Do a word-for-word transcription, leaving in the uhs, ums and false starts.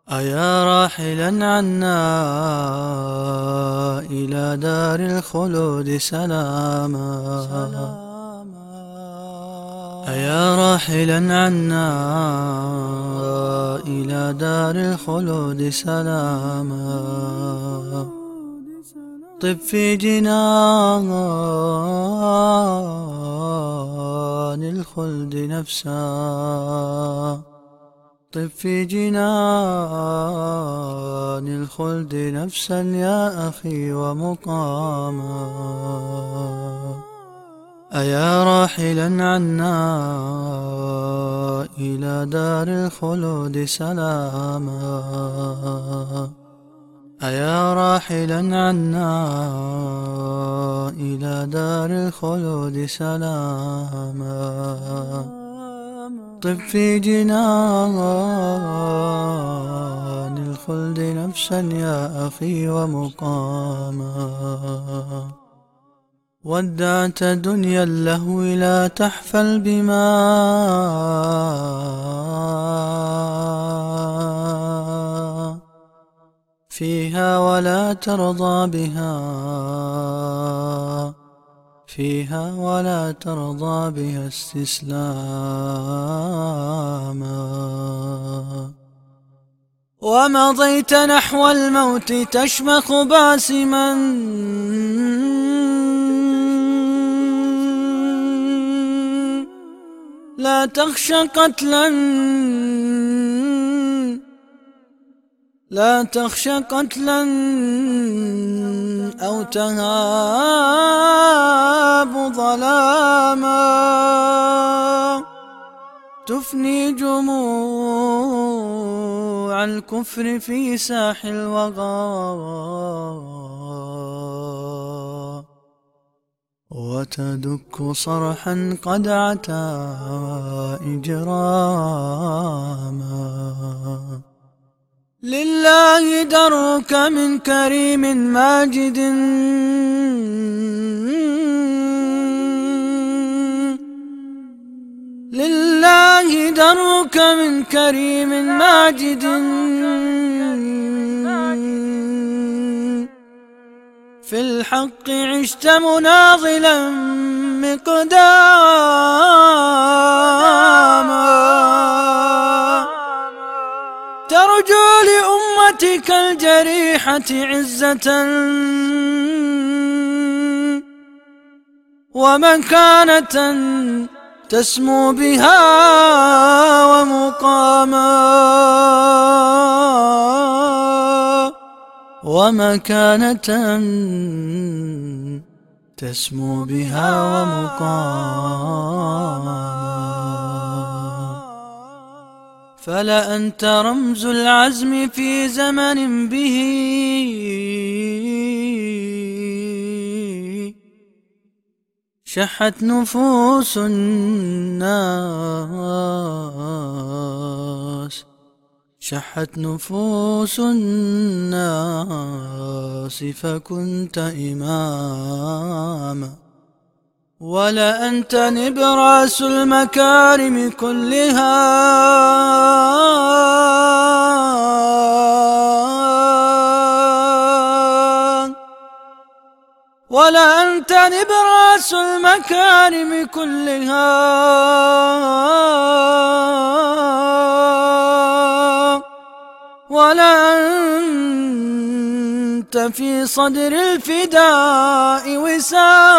أيا راحلا عنا إلى دار الخلود سلاما، أيا راحلا عنا إلى دار الخلود سلاما، طب في جنان الخلد نفسا، طب في جنان الخلد نفسا يا أخي ومقاما. أيا راحلا عنا إلى دار الخلود سلاما، أيا راحلا عنا إلى دار الخلود سلاما، طب في جنان الخلد نفسا يا أخي ومقاما. ودعت دنيا اللهو لا تحفل بما فيها ولا ترضى بها، فيها ولا ترضى بها استسلاما. ومضيت نحو الموت تشمخ باسما، لا تخشى قتلا، لا تخشى قتلا أو تهاب ظلاما، تفني جموع الكفر في ساح الوغى، وتدك صرحا قد عتا إجراما. لله درك من كريم ماجد، لله درك من كريم ماجد، في الحق عشت مناضلا مقداما، ترجو لأمتك الجريحة عزة ومكانة تسمو بها ومقاما، ومكانة تسمو بها ومقاما. فلأنت رمز العزم في زمن به شحت نفوس الناس، شحت نفوس الناس فكنت إماما. ولأنت نبراس المكارم كلها، ولأنت نبراس المكارم كلها، ولأنت في صدر الفداء وسام.